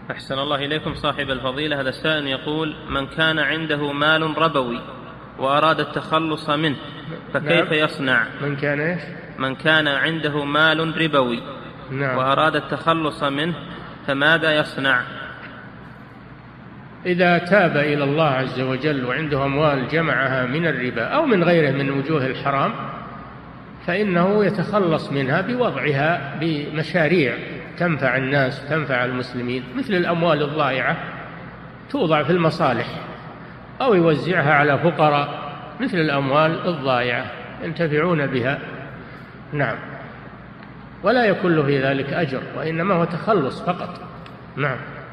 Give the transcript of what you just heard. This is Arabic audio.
أحسن الله إليكم صاحب الفضيلة. هذا السائل يقول: من كان عنده مال ربوي وأراد التخلص منه فكيف يصنع؟ من كان عنده مال ربوي وأراد التخلص منه فماذا يصنع؟ إذا تاب إلى الله عز وجل وعنده أموال جمعها من الربا أو من غيره من وجوه الحرام فإنه يتخلص منها بوضعها بمشاريع تنفع الناس تنفع المسلمين، مثل الأموال الضائعة توضع في المصالح أو يوزعها على فقراء، مثل الأموال الضائعة ينتفعون بها. نعم، ولا يكون له في ذلك أجر، وإنما هو تخلص فقط. نعم.